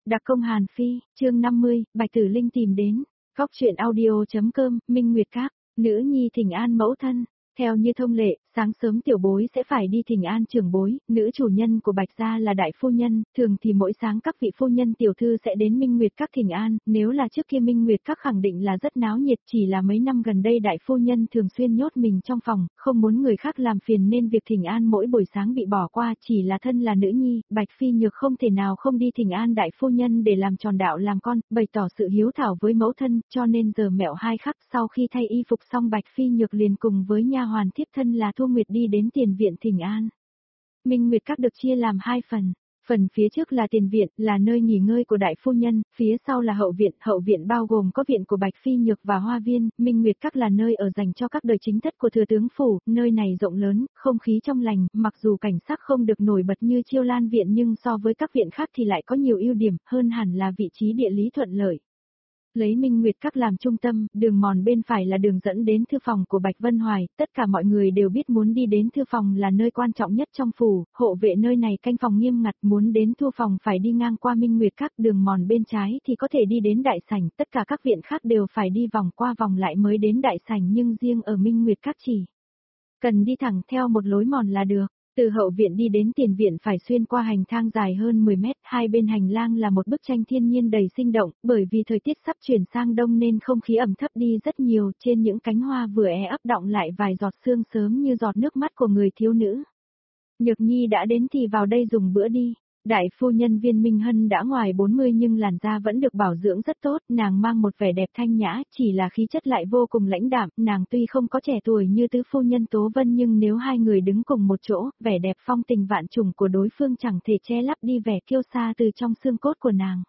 Đặc công Hàn Phi, chương 50, Bạch Tử Linh tìm đến. Góc truyện audio.com, Minh Nguyệt Các, nữ nhi thỉnh an mẫu thân. Theo như thông lệ, sáng sớm tiểu bối sẽ phải đi thỉnh an trưởng bối, nữ chủ nhân của Bạch gia là đại phu nhân, thường thì mỗi sáng các vị phu nhân tiểu thư sẽ đến Minh Nguyệt Các thỉnh an, nếu là trước kia Minh Nguyệt Các khẳng định là rất náo nhiệt, chỉ là mấy năm gần đây đại phu nhân thường xuyên nhốt mình trong phòng, không muốn người khác làm phiền nên việc thỉnh an mỗi buổi sáng bị bỏ qua, chỉ là thân là nữ nhi, Bạch Phi Nhược không thể nào không đi thỉnh an đại phu nhân để làm tròn đạo làm con, bày tỏ sự hiếu thảo với mẫu thân, cho nên giờ mẹo hai khắc sau khi thay y phục xong Bạch Phi Nhược liền cùng với nha hoàn thiếp thân là Thu Nguyệt đi đến tiền viện thỉnh an. Minh Nguyệt Các được chia làm hai phần. Phần phía trước là tiền viện, là nơi nghỉ ngơi của đại phu nhân, phía sau là hậu viện bao gồm có viện của Bạch Phi Nhược và hoa viên, Minh Nguyệt Các là nơi ở dành cho các đời chính thất của thừa tướng phủ, nơi này rộng lớn, không khí trong lành, mặc dù cảnh sắc không được nổi bật như Chiêu Lan viện nhưng so với các viện khác thì lại có nhiều ưu điểm, hơn hẳn là vị trí địa lý thuận lợi. Lấy Minh Nguyệt Các làm trung tâm, đường mòn bên phải là đường dẫn đến thư phòng của Bạch Vân Hoài, tất cả mọi người đều biết muốn đi đến thư phòng là nơi quan trọng nhất trong phủ, hộ vệ nơi này canh phòng nghiêm ngặt, muốn đến thư phòng phải đi ngang qua Minh Nguyệt Các, đường mòn bên trái thì có thể đi đến đại sảnh, tất cả các viện khác đều phải đi vòng qua vòng lại mới đến đại sảnh nhưng riêng ở Minh Nguyệt Các chỉ cần đi thẳng theo một lối mòn là được. Từ hậu viện đi đến tiền viện phải xuyên qua hành thang dài hơn 10 mét, hai bên hành lang là một bức tranh thiên nhiên đầy sinh động, bởi vì thời tiết sắp chuyển sang đông nên không khí ẩm thấp đi rất nhiều, trên những cánh hoa vừa ấp đọng lại vài giọt sương sớm như giọt nước mắt của người thiếu nữ. Nhược Nhi đã đến thì vào đây dùng bữa đi. Đại phu nhân Viên Minh Hân đã ngoài 40 nhưng làn da vẫn được bảo dưỡng rất tốt, nàng mang một vẻ đẹp thanh nhã, chỉ là khí chất lại vô cùng lãnh đạm, nàng tuy không có trẻ tuổi như tứ phu nhân Tố Vân nhưng nếu hai người đứng cùng một chỗ, vẻ đẹp phong tình vạn trùng của đối phương chẳng thể che lấp đi vẻ kiêu sa từ trong xương cốt của nàng.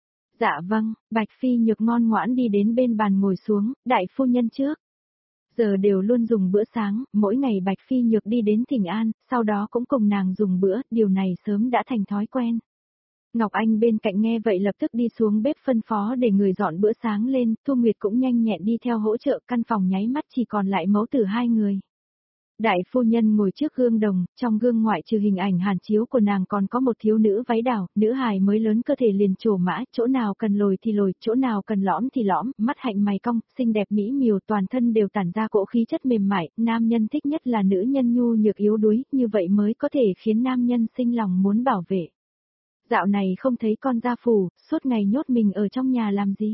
Dạ vâng, Bạch Phi Nhược ngoan ngoãn đi đến bên bàn ngồi xuống, đại phu nhân trước. Giờ đều luôn dùng bữa sáng, mỗi ngày Bạch Phi Nhược đi đến thỉnh an, sau đó cũng cùng nàng dùng bữa, điều này sớm đã thành thói quen. Ngọc Anh bên cạnh nghe vậy lập tức đi xuống bếp phân phó để người dọn bữa sáng lên, Thu Nguyệt cũng nhanh nhẹn đi theo hỗ trợ, căn phòng nháy mắt chỉ còn lại mẫu tử hai người. Đại phu nhân ngồi trước gương đồng, trong gương ngoại trừ hình ảnh hàn chiếu của nàng còn có một thiếu nữ váy đào, nữ hài mới lớn cơ thể liền trổ mã, chỗ nào cần lồi thì lồi, chỗ nào cần lõm thì lõm, mắt hạnh mày cong, xinh đẹp mỹ miều, toàn thân đều tản ra cỗ khí chất mềm mại, nam nhân thích nhất là nữ nhân nhu nhược yếu đuối, như vậy mới có thể khiến nam nhân sinh lòng muốn bảo vệ. Dạo này không thấy con gia phủ, suốt ngày nhốt mình ở trong nhà làm gì?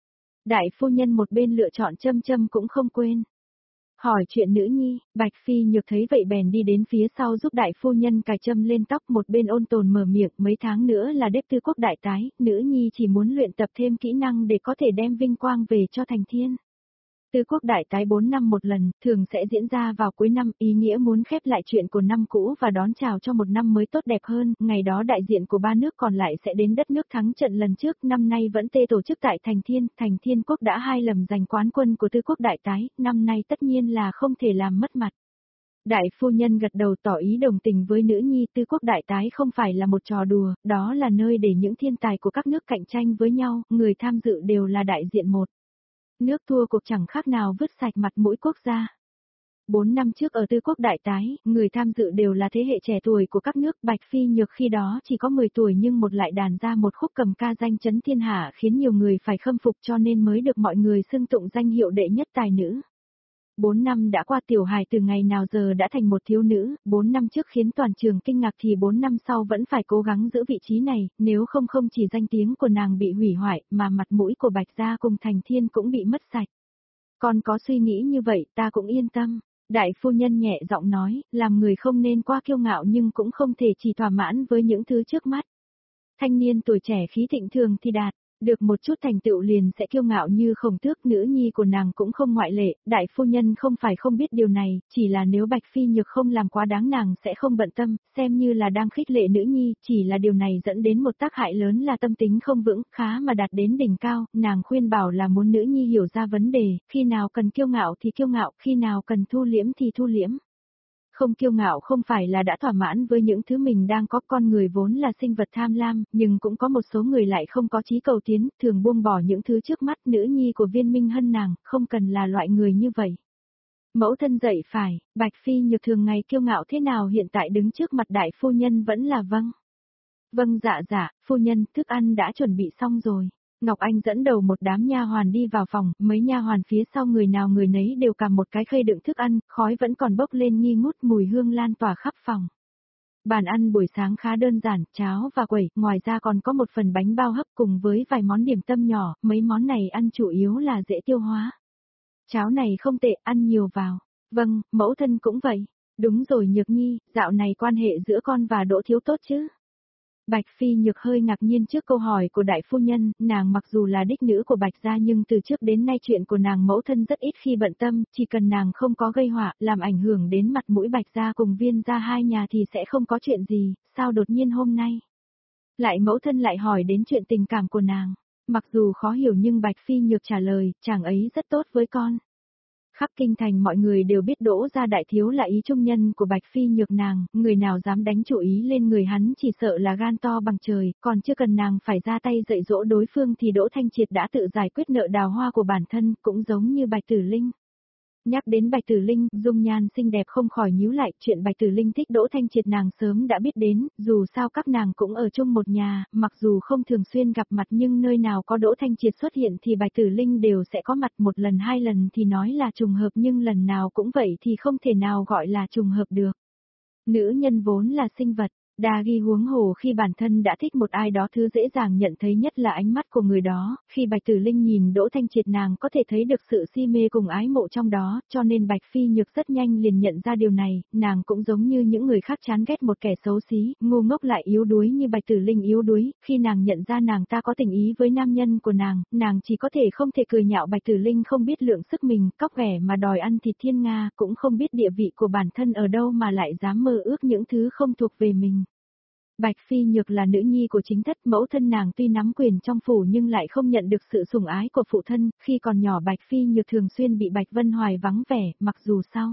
Đại phu nhân một bên lựa chọn châm cũng không quên. Hỏi chuyện nữ nhi, Bạch Phi Nhược thấy vậy bèn đi đến phía sau giúp đại phu nhân cài châm lên tóc, một bên ôn tồn mở miệng, mấy tháng nữa là đếp tư quốc đại tái, nữ nhi chỉ muốn luyện tập thêm kỹ năng để có thể đem vinh quang về cho thành thiên. Tư quốc đại tái 4 năm một lần, thường sẽ diễn ra vào cuối năm, ý nghĩa muốn khép lại chuyện của năm cũ và đón chào cho một năm mới tốt đẹp hơn, ngày đó đại diện của ba nước còn lại sẽ đến đất nước thắng trận lần trước, năm nay vẫn tổ chức tại Thành Thiên Quốc đã 2 lần giành quán quân của Tư quốc đại tái, năm nay tất nhiên là không thể làm mất mặt. Đại phu nhân gật đầu tỏ ý đồng tình với nữ nhi, Tư quốc đại tái không phải là một trò đùa, đó là nơi để những thiên tài của các nước cạnh tranh với nhau, người tham dự đều là đại diện một. Nước thua cuộc chẳng khác nào vứt sạch mặt mũi quốc gia. 4 năm trước ở Tư quốc đại tái, người tham dự đều là thế hệ trẻ tuổi của các nước, Bạch Phi Nhược khi đó chỉ có 10 tuổi nhưng một lại đàn ra một khúc cầm ca danh chấn thiên hạ khiến nhiều người phải khâm phục cho nên mới được mọi người xưng tụng danh hiệu đệ nhất tài nữ. 4 năm đã qua, tiểu hài từ ngày nào giờ đã thành một thiếu nữ, 4 năm trước khiến toàn trường kinh ngạc thì 4 năm sau vẫn phải cố gắng giữ vị trí này, nếu không không chỉ danh tiếng của nàng bị hủy hoại mà mặt mũi của Bạch gia cùng Thành Thiên cũng bị mất sạch. Con có suy nghĩ như vậy ta cũng yên tâm. Đại phu nhân nhẹ giọng nói, làm người không nên quá kiêu ngạo nhưng cũng không thể chỉ thỏa mãn với những thứ trước mắt. Thanh niên tuổi trẻ khí thịnh thường thì đạt, được một chút thành tựu liền sẽ kiêu ngạo như Khổng Tước, nữ nhi của nàng cũng không ngoại lệ, đại phu nhân không phải không biết điều này, chỉ là nếu Bạch Phi Nhược không làm quá đáng nàng sẽ không bận tâm, xem như là đang khích lệ nữ nhi, chỉ là điều này dẫn đến một tác hại lớn là tâm tính không vững, khá mà đạt đến đỉnh cao, nàng khuyên bảo là muốn nữ nhi hiểu ra vấn đề, khi nào cần kiêu ngạo thì kiêu ngạo, khi nào cần thu liễm thì thu liễm. Không kiêu ngạo không phải là đã thỏa mãn với những thứ mình đang có, con người vốn là sinh vật tham lam, nhưng cũng có một số người lại không có chí cầu tiến, thường buông bỏ những thứ trước mắt, nữ nhi của Viên Minh Hân nàng, không cần là loại người như vậy. Mẫu thân dạy phải, Bạch Phi Nhược thường ngày kiêu ngạo thế nào hiện tại đứng trước mặt đại phu nhân vẫn là vâng. Vâng dạ, phu nhân, thức ăn đã chuẩn bị xong rồi. Ngọc Anh dẫn đầu một đám nha hoàn đi vào phòng, mấy nha hoàn phía sau người nào người nấy đều cầm một cái khay đựng thức ăn, khói vẫn còn bốc lên nghi ngút, mùi hương lan tỏa khắp phòng. Bàn ăn buổi sáng khá đơn giản, cháo và quẩy, ngoài ra còn có một phần bánh bao hấp cùng với vài món điểm tâm nhỏ, mấy món này ăn chủ yếu là dễ tiêu hóa. Cháo này không tệ, ăn nhiều vào. Vâng, mẫu thân cũng vậy. Đúng rồi Nhược Nhi, dạo này quan hệ giữa con và Đỗ Thiếu tốt chứ? Bạch Phi Nhược hơi ngạc nhiên trước câu hỏi của đại phu nhân, nàng mặc dù là đích nữ của Bạch gia nhưng từ trước đến nay chuyện của nàng mẫu thân rất ít khi bận tâm, chỉ cần nàng không có gây họa, làm ảnh hưởng đến mặt mũi Bạch gia cùng Viên gia hai nhà thì sẽ không có chuyện gì, sao đột nhiên hôm nay? Lại mẫu thân lại hỏi đến chuyện tình cảm của nàng, mặc dù khó hiểu nhưng Bạch Phi Nhược trả lời, chàng ấy rất tốt với con. Khắp kinh thành mọi người đều biết Đỗ gia đại thiếu là ý trung nhân của Bạch Phi Nhược nàng, người nào dám đánh chủ ý lên người hắn chỉ sợ là gan to bằng trời, còn chưa cần nàng phải ra tay dạy dỗ đối phương thì Đỗ Thanh Triệt đã tự giải quyết nợ đào hoa của bản thân, cũng giống như Bạch Tử Linh. Nhắc đến Bạch Tử Linh, dung nhan xinh đẹp không khỏi nhíu lại, chuyện Bạch Tử Linh thích Đỗ Thanh Triệt nàng sớm đã biết đến, dù sao các nàng cũng ở chung một nhà, mặc dù không thường xuyên gặp mặt nhưng nơi nào có Đỗ Thanh Triệt xuất hiện thì Bạch Tử Linh đều sẽ có mặt, một lần hai lần thì nói là trùng hợp nhưng lần nào cũng vậy thì không thể nào gọi là trùng hợp được. Nữ nhân vốn là sinh vật, đa ghi huống hồ khi bản thân đã thích một ai đó thứ dễ dàng nhận thấy nhất là ánh mắt của người đó, khi Bạch Tử Linh nhìn Đỗ Thanh Triệt nàng có thể thấy được sự si mê cùng ái mộ trong đó, cho nên Bạch Phi Nhược rất nhanh liền nhận ra điều này, nàng cũng giống như những người khác chán ghét một kẻ xấu xí, ngu ngốc lại yếu đuối như Bạch Tử Linh yếu đuối, khi nàng nhận ra nàng ta có tình ý với nam nhân của nàng chỉ có thể không thể cười nhạo Bạch Tử Linh không biết lượng sức mình, cóc ghẻ mà đòi ăn thịt thiên nga, cũng không biết địa vị của bản thân ở đâu mà lại dám mơ ước những thứ không thuộc về mình. Bạch Phi Nhược là nữ nhi của chính thất, mẫu thân nàng tuy nắm quyền trong phủ nhưng lại không nhận được sự sủng ái của phụ thân, khi còn nhỏ Bạch Phi Nhược thường xuyên bị Bạch Vân Hoài vắng vẻ, mặc dù sau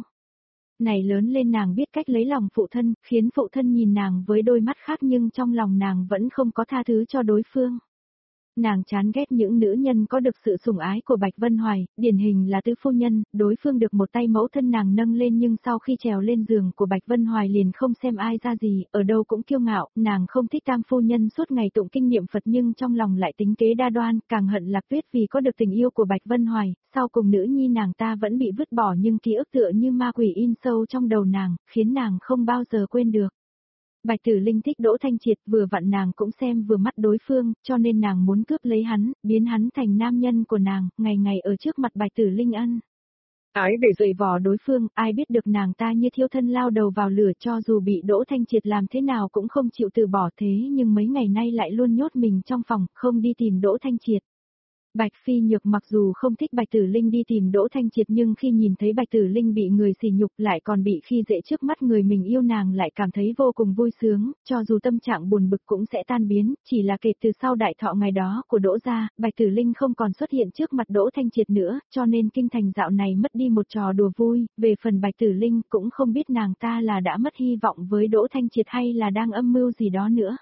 này lớn lên nàng biết cách lấy lòng phụ thân, khiến phụ thân nhìn nàng với đôi mắt khác nhưng trong lòng nàng vẫn không có tha thứ cho đối phương. Nàng chán ghét những nữ nhân có được sự sủng ái của Bạch Vân Hoài, điển hình là tứ phu nhân, đối phương được một tay mẫu thân nàng nâng lên nhưng sau khi trèo lên giường của Bạch Vân Hoài liền không xem ai ra gì, ở đâu cũng kiêu ngạo, nàng không thích tam phu nhân suốt ngày tụng kinh niệm Phật nhưng trong lòng lại tính kế đa đoan, càng hận Lạc Tuyết vì có được tình yêu của Bạch Vân Hoài, sau cùng nữ nhi nàng ta vẫn bị vứt bỏ nhưng ký ức tựa như ma quỷ in sâu trong đầu nàng, khiến nàng không bao giờ quên được. Bạch Tử Linh thích Đỗ Thanh Triệt, vừa vặn nàng cũng xem vừa mắt đối phương, cho nên nàng muốn cướp lấy hắn, biến hắn thành nam nhân của nàng, ngày ngày ở trước mặt Bạch Tử Linh ân ái để dày vò đối phương, ai biết được nàng ta như thiêu thân lao đầu vào lửa, cho dù bị Đỗ Thanh Triệt làm thế nào cũng không chịu từ bỏ, thế nhưng mấy ngày nay lại luôn nhốt mình trong phòng, không đi tìm Đỗ Thanh Triệt. Bạch Phi Nhược mặc dù không thích Bạch Tử Linh đi tìm Đỗ Thanh Triệt nhưng khi nhìn thấy Bạch Tử Linh bị người sỉ nhục lại còn bị khi dễ trước mắt người mình yêu nàng lại cảm thấy vô cùng vui sướng, cho dù tâm trạng buồn bực cũng sẽ tan biến, chỉ là kể từ sau đại thọ ngày đó của Đỗ gia, Bạch Tử Linh không còn xuất hiện trước mặt Đỗ Thanh Triệt nữa, cho nên kinh thành dạo này mất đi một trò đùa vui, về phần Bạch Tử Linh cũng không biết nàng ta là đã mất hy vọng với Đỗ Thanh Triệt hay là đang âm mưu gì đó nữa.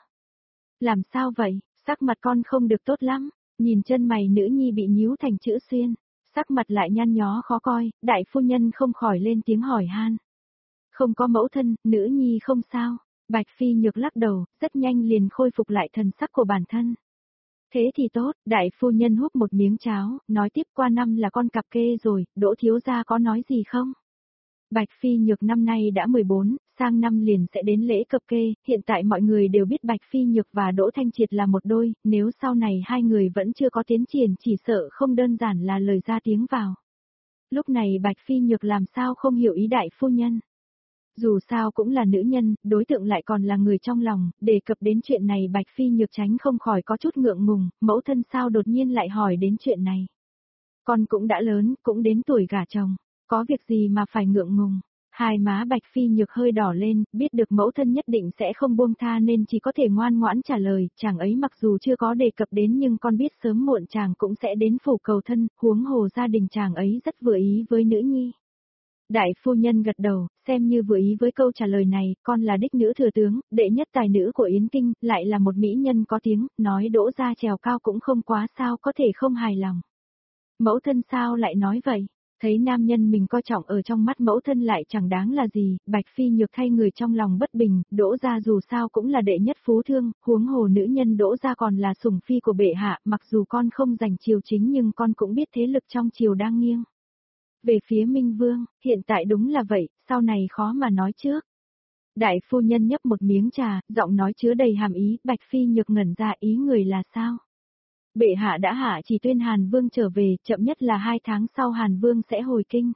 Làm sao vậy, sắc mặt con không được tốt lắm. Nhìn chân mày nữ nhi bị nhíu thành chữ xuyên, sắc mặt lại nhăn nhó khó coi, đại phu nhân không khỏi lên tiếng hỏi han. Không có mẫu thân, nữ nhi không sao, Bạch Phi Nhược lắc đầu, rất nhanh liền khôi phục lại thần sắc của bản thân. Thế thì tốt, đại phu nhân húp một miếng cháo, nói tiếp qua năm là con cặp kê rồi, Đỗ thiếu gia có nói gì không? Bạch Phi Nhược năm nay đã 14, sang năm liền sẽ đến lễ cập kê, hiện tại mọi người đều biết Bạch Phi Nhược và Đỗ Thanh Triệt là một đôi, nếu sau này hai người vẫn chưa có tiến triển chỉ sợ không đơn giản là lời ra tiếng vào. Lúc này Bạch Phi Nhược làm sao không hiểu ý đại phu nhân. Dù sao cũng là nữ nhân, đối tượng lại còn là người trong lòng, đề cập đến chuyện này Bạch Phi Nhược tránh không khỏi có chút ngượng ngùng, mẫu thân sao đột nhiên lại hỏi đến chuyện này. Con cũng đã lớn, cũng đến tuổi gả chồng. Có việc gì mà phải ngượng ngùng, hai má Bạch Phi Nhược hơi đỏ lên, biết được mẫu thân nhất định sẽ không buông tha nên chỉ có thể ngoan ngoãn trả lời, chàng ấy mặc dù chưa có đề cập đến nhưng con biết sớm muộn chàng cũng sẽ đến phủ cầu thân, huống hồ gia đình chàng ấy rất vừa ý với nữ nhi. Đại phu nhân gật đầu, xem như vừa ý với câu trả lời này, con là đích nữ thừa tướng, đệ nhất tài nữ của Yến Kinh, lại là một mỹ nhân có tiếng, nói Đỗ gia trèo cao cũng không quá sao có thể không hài lòng. Mẫu thân sao lại nói vậy? Thấy nam nhân mình coi trọng ở trong mắt mẫu thân lại chẳng đáng là gì, Bạch Phi Nhược thay người trong lòng bất bình, Đỗ gia dù sao cũng là đệ nhất phú thương, huống hồ nữ nhân Đỗ gia còn là sủng phi của bệ hạ, mặc dù con không giành triều chính nhưng con cũng biết thế lực trong triều đang nghiêng. Về phía Minh Vương, hiện tại đúng là vậy, sau này khó mà nói trước. Đại phu nhân nhấp một miếng trà, giọng nói chứa đầy hàm ý, Bạch Phi Nhược ngẩn ra ý người là sao? Bệ hạ đã hạ chỉ tuyên Hàn Vương trở về, chậm nhất là 2 tháng sau Hàn Vương sẽ hồi kinh.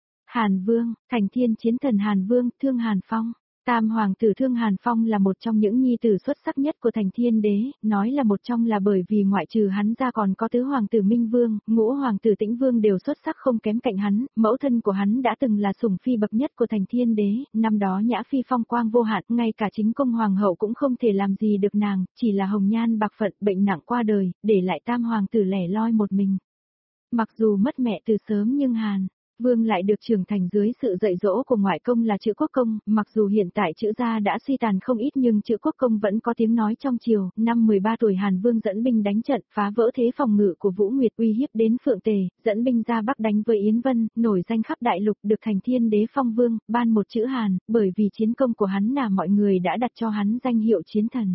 Hàn Vương, Thành Thiên chiến thần Hàn Vương, Thương Hàn Phong. Tam hoàng tử Thương Hàn Phong là một trong những nhi tử xuất sắc nhất của Thành Thiên đế, nói là một trong là bởi vì ngoại trừ hắn ra còn có tứ hoàng tử Minh Vương, ngũ hoàng tử Tĩnh Vương đều xuất sắc không kém cạnh hắn, mẫu thân của hắn đã từng là sủng phi bậc nhất của Thành Thiên đế, năm đó Nhã Phi phong quang vô hạn, ngay cả chính công hoàng hậu cũng không thể làm gì được nàng, chỉ là hồng nhan bạc phận bệnh nặng qua đời, để lại tam hoàng tử lẻ loi một mình. Mặc dù mất mẹ từ sớm nhưng Hàn Vương lại được trưởng thành dưới sự dạy dỗ của ngoại công là Chữ Quốc Công, mặc dù hiện tại Chữ gia đã suy tàn không ít nhưng Chữ Quốc Công vẫn có tiếng nói trong triều. Năm 13 tuổi Hàn Vương dẫn binh đánh trận, phá vỡ thế phòng ngự của Vũ Nguyệt uy hiếp đến Phượng Tề, dẫn binh ra Bắc đánh với Yến Vân, nổi danh khắp đại lục được Thành Thiên đế phong vương, ban một chữ Hàn, bởi vì chiến công của hắn là mọi người đã đặt cho hắn danh hiệu chiến thần.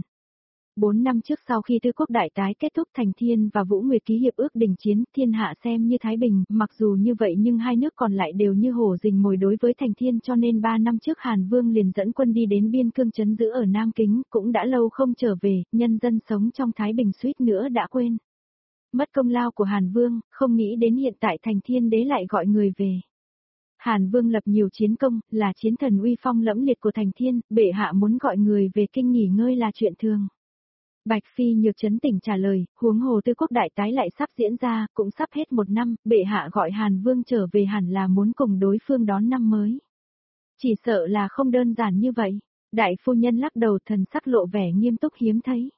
4 năm trước sau khi Tứ Quốc đại tái kết thúc Thành Thiên và Vũ Nguyệt ký hiệp ước đình chiến, thiên hạ xem như thái bình, mặc dù như vậy nhưng hai nước còn lại đều như hổ rình mồi đối với Thành Thiên cho nên 3 năm trước Hàn Vương liền dẫn quân đi đến biên cương trấn giữ ở Nam Kính, cũng đã lâu không trở về, nhân dân sống trong thái bình suýt nữa đã quên. Mất công lao của Hàn Vương, không nghĩ đến hiện tại Thành Thiên đế lại gọi người về. Hàn Vương lập nhiều chiến công, là chiến thần uy phong lẫm liệt của Thành Thiên, bệ hạ muốn gọi người về kinh nghỉ ngơi là chuyện thường. Bạch Phi Nhược trấn tỉnh trả lời, huống hồ Tứ Quốc đại tái lại sắp diễn ra, cũng sắp hết 1 năm, bệ hạ gọi Hàn Vương trở về hẳn là muốn cùng đối phương đón năm mới. Chỉ sợ là không đơn giản như vậy. Đại phu nhân lắc đầu, thần sắc lộ vẻ nghiêm túc hiếm thấy.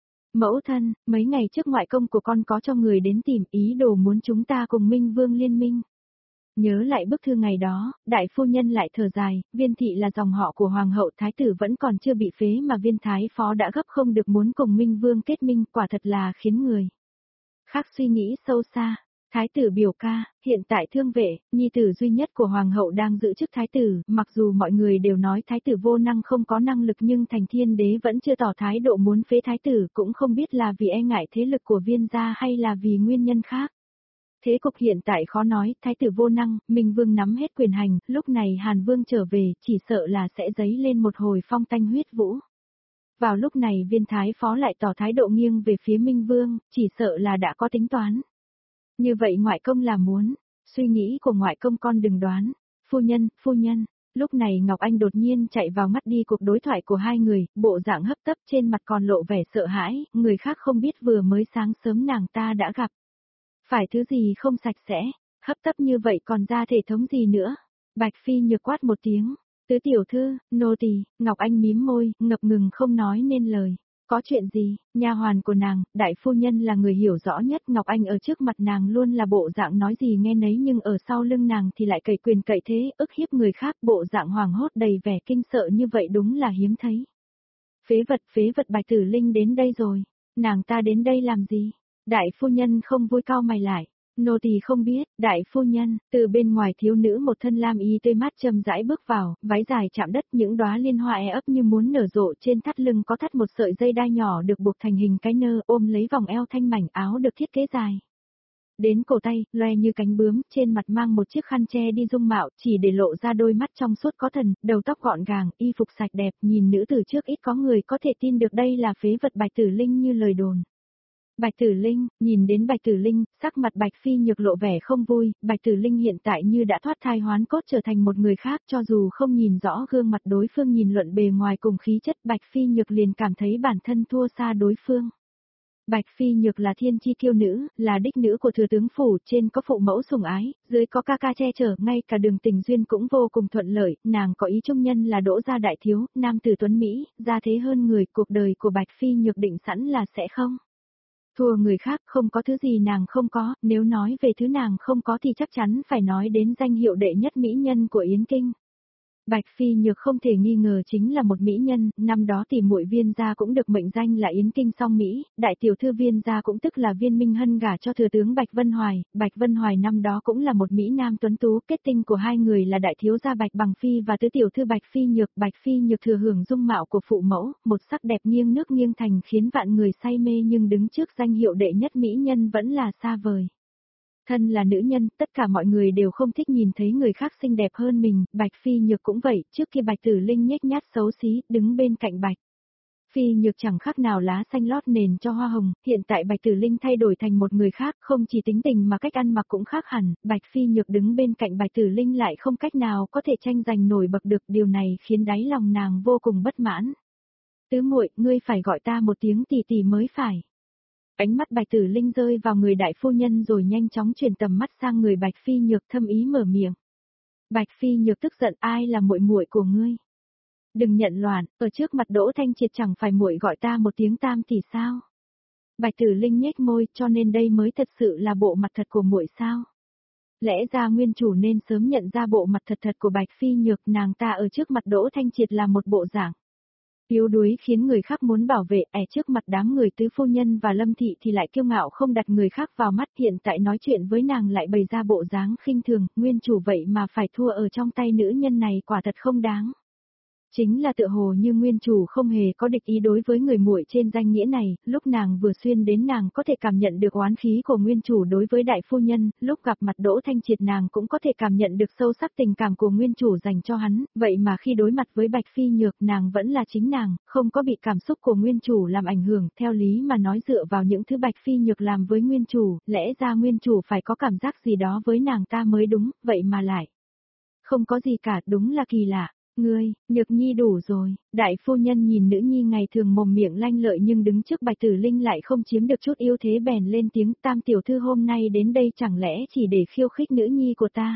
Mẫu thân, mấy ngày trước ngoại công của con có cho người đến tìm, ý đồ muốn chúng ta cùng Minh Vương liên minh. Nhớ lại bức thư ngày đó, đại phu nhân lại thở dài, Viên thị là dòng họ của hoàng hậu thái tử vẫn còn chưa bị phế mà Viên thái phó đã gấp không được muốn cùng Minh Vương kết minh, quả thật là khiến người khác suy nghĩ sâu xa. Thái tử biểu ca, hiện tại Thương Vệ, nhi tử duy nhất của hoàng hậu đang giữ chức thái tử, mặc dù mọi người đều nói thái tử vô năng không có năng lực nhưng Thành Thiên đế vẫn chưa tỏ thái độ muốn phế thái tử, cũng không biết là vì e ngại thế lực của Viên gia hay là vì nguyên nhân khác. Thế cục hiện tại khó nói, thái tử vô năng, Minh Vương nắm hết quyền hành, lúc này Hàn Vương trở về, chỉ sợ là sẽ dấy lên một hồi phong tanh huyết vũ. Vào lúc này Viên thái phó lại tỏ thái độ nghiêng về phía Minh Vương, chỉ sợ là đã có tính toán. Như vậy ngoại công là muốn, suy nghĩ của ngoại công con đừng đoán. Phu nhân, lúc này Ngọc Anh đột nhiên chạy vào ngắt đi cuộc đối thoại của hai người, bộ dạng hấp tấp trên mặt còn lộ vẻ sợ hãi, người khác không biết vừa mới sáng sớm nàng ta đã gặp. Phải thứ gì không sạch sẽ, hấp tấp như vậy còn ra thể thống gì nữa. Bạch Phi Nhược quát một tiếng, tứ tiểu thư, nô tỳ. Ngọc Anh mím môi, ngập ngừng không nói nên lời. Có chuyện gì? Nha hoàn của nàng, đại phu nhân là người hiểu rõ nhất, Ngọc Anh ở trước mặt nàng luôn là bộ dạng nói gì nghe nấy nhưng ở sau lưng nàng thì lại cậy quyền cậy thế, ức hiếp người khác, bộ dạng hoàng hốt đầy vẻ kinh sợ như vậy đúng là hiếm thấy. Phế vật Bạch Tử Linh đến đây rồi, nàng ta đến đây làm gì? Đại phu nhân không vui cau mày lại. Nô tỳ không biết, đại phu nhân, từ bên ngoài thiếu nữ một thân lam y tươi mát chậm rãi bước vào, váy dài chạm đất, những đóa liên hoa ấp như muốn nở rộ, trên thắt lưng có thắt một sợi dây đai nhỏ được buộc thành hình cái nơ, ôm lấy vòng eo thanh mảnh, áo được thiết kế dài đến cổ tay, loe như cánh bướm, trên mặt mang một chiếc khăn che đi dung mạo, chỉ để lộ ra đôi mắt trong suốt có thần, đầu tóc gọn gàng, y phục sạch đẹp, nhìn nữ từ trước ít có người có thể tin được đây là phế vật Bạch Tử Linh như lời đồn. Bạch Tử Linh, nhìn đến Bạch Tử Linh, sắc mặt Bạch Phi Nhược lộ vẻ không vui, Bạch Tử Linh hiện tại như đã thoát thai hoán cốt trở thành một người khác, cho dù không nhìn rõ gương mặt đối phương, nhìn luận bề ngoài cùng khí chất, Bạch Phi Nhược liền cảm thấy bản thân thua xa đối phương. Bạch Phi Nhược là thiên chi kiêu nữ, là đích nữ của thừa tướng phủ, trên có phụ mẫu sủng ái, dưới có ca ca che chở, ngay cả đường tình duyên cũng vô cùng thuận lợi, nàng có ý trung nhân là Đỗ gia đại thiếu, nam tử tuấn Mỹ, gia thế hơn người, cuộc đời của Bạch Phi Nhược định sẵn là sẽ không thua người khác, không có thứ gì nàng không có, nếu nói về thứ nàng không có thì chắc chắn phải nói đến danh hiệu đệ nhất mỹ nhân của Yến Kinh. Bạch Phi Nhược không thể nghi ngờ chính là một mỹ nhân, năm đó tỷ muội Viên gia cũng được mệnh danh là Yến Kinh song Mỹ, đại tiểu thư Viên gia cũng tức là Viên Minh Hân gả cho thừa tướng Bạch Vân Hoài năm đó cũng là một mỹ nam tuấn tú, kết tinh của hai người là đại thiếu gia Bạch Bằng Phi và tứ tiểu thư Bạch Phi Nhược thừa hưởng dung mạo của phụ mẫu, một sắc đẹp nghiêng nước nghiêng thành khiến vạn người say mê nhưng đứng trước danh hiệu đệ nhất mỹ nhân vẫn là xa vời. Thân là nữ nhân, tất cả mọi người đều không thích nhìn thấy người khác xinh đẹp hơn mình, Bạch Phi Nhược cũng vậy, trước khi Bạch Tử Linh nhếch nhác xấu xí, đứng bên cạnh Bạch Phi Nhược chẳng khác nào lá xanh lót nền cho hoa hồng, hiện tại Bạch Tử Linh thay đổi thành một người khác, không chỉ tính tình mà cách ăn mặc cũng khác hẳn, Bạch Phi Nhược đứng bên cạnh Bạch Tử Linh lại không cách nào có thể tranh giành nổi bậc được, điều này khiến đáy lòng nàng vô cùng bất mãn. Tứ muội, ngươi phải gọi ta một tiếng tỷ tỷ mới phải. Ánh mắt Bạch Tử Linh rơi vào người đại phu nhân rồi nhanh chóng chuyển tầm mắt sang người Bạch Phi Nhược, thâm ý mở miệng. Bạch Phi Nhược tức giận, ai là muội muội của ngươi? Đừng nhận loạn, ở trước mặt Đỗ Thanh Triệt chẳng phải muội gọi ta một tiếng tam tỷ sao? Bạch Tử Linh nhếch môi, cho nên đây mới thật sự là bộ mặt thật của muội sao? Lẽ ra nguyên chủ nên sớm nhận ra bộ mặt thật của Bạch Phi Nhược, nàng ta ở trước mặt Đỗ Thanh Triệt là một bộ dạng yếu đuối khiến người khác muốn bảo vệ, trước mặt đám người tứ phu nhân và Lâm thị thì lại kiêu ngạo không đặt người khác vào mắt, hiện tại nói chuyện với nàng lại bày ra bộ dáng khinh thường, nguyên chủ vậy mà phải thua ở trong tay nữ nhân này quả thật không đáng. Chính là tựa hồ như nguyên chủ không hề có địch ý đối với người muội trên danh nghĩa này, lúc nàng vừa xuyên đến nàng có thể cảm nhận được oán khí của nguyên chủ đối với đại phu nhân, lúc gặp mặt Đỗ Thanh Triệt nàng cũng có thể cảm nhận được sâu sắc tình cảm của nguyên chủ dành cho hắn, vậy mà khi đối mặt với Bạch Phi Nhược nàng vẫn là chính nàng, không có bị cảm xúc của nguyên chủ làm ảnh hưởng, theo lý mà nói dựa vào những thứ Bạch Phi Nhược làm với nguyên chủ, lẽ ra nguyên chủ phải có cảm giác gì đó với nàng ta mới đúng, vậy mà lại không có gì cả, đúng là kỳ lạ. Ngươi, Nhược Nhi đủ rồi, đại phu nhân nhìn nữ nhi ngày thường mồm miệng lanh lợi nhưng đứng trước Bạch Tử Linh lại không chiếm được chút ưu thế bèn lên tiếng, tam tiểu thư hôm nay đến đây chẳng lẽ chỉ để khiêu khích nữ nhi của ta.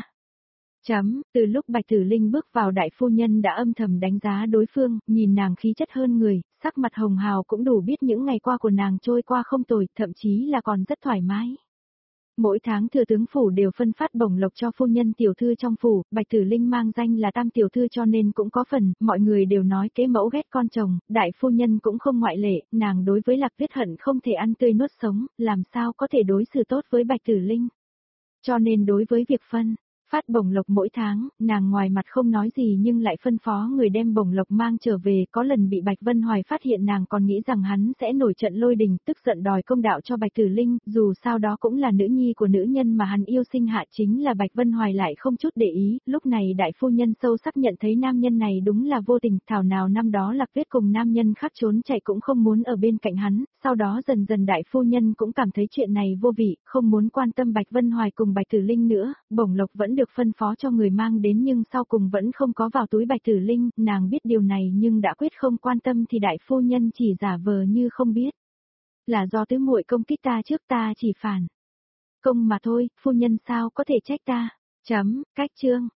Từ lúc Bạch Tử Linh bước vào đại phu nhân đã âm thầm đánh giá đối phương, nhìn nàng khí chất hơn người, sắc mặt hồng hào cũng đủ biết những ngày qua của nàng trôi qua không tồi, thậm chí là còn rất thoải mái. Mỗi tháng thừa tướng phủ đều phân phát bổng lộc cho phu nhân tiểu thư trong phủ, Bạch Tử Linh mang danh là tam tiểu thư cho nên cũng có phần, mọi người đều nói kế mẫu ghét con chồng, đại phu nhân cũng không ngoại lệ, nàng đối với Lạc Tuyết Hận không thể ăn tươi nuốt sống, làm sao có thể đối xử tốt với Bạch Tử Linh. Cho nên đối với việc phát bổng lộc mỗi tháng, nàng ngoài mặt không nói gì nhưng lại phân phó người đem bổng lộc mang trở về, có lần bị Bạch Vân Hoài phát hiện nàng còn nghĩ rằng hắn sẽ nổi trận lôi đình, tức giận đòi công đạo cho Bạch Tử Linh, dù sao đó cũng là nữ nhi của nữ nhân mà hắn yêu sinh hạ, chính là Bạch Vân Hoài lại không chút để ý, lúc này đại phu nhân sâu sắc nhận thấy nam nhân này đúng là vô tình, thảo nào năm đó Lạc Tuyết cùng nam nhân khác trốn chạy cũng không muốn ở bên cạnh hắn, sau đó dần dần đại phu nhân cũng cảm thấy chuyện này vô vị, không muốn quan tâm Bạch Vân Hoài cùng Bạch Tử Linh nữa, bổng lộc vẫn được phân phó cho người mang đến nhưng sau cùng vẫn không có vào túi Bạch Tử Linh, nàng biết điều này nhưng đã quyết không quan tâm thì đại phu nhân chỉ giả vờ như không biết. Là do tứ muội công kích ta trước, ta chỉ phản công mà thôi, phu nhân sao có thể trách ta. Cách chương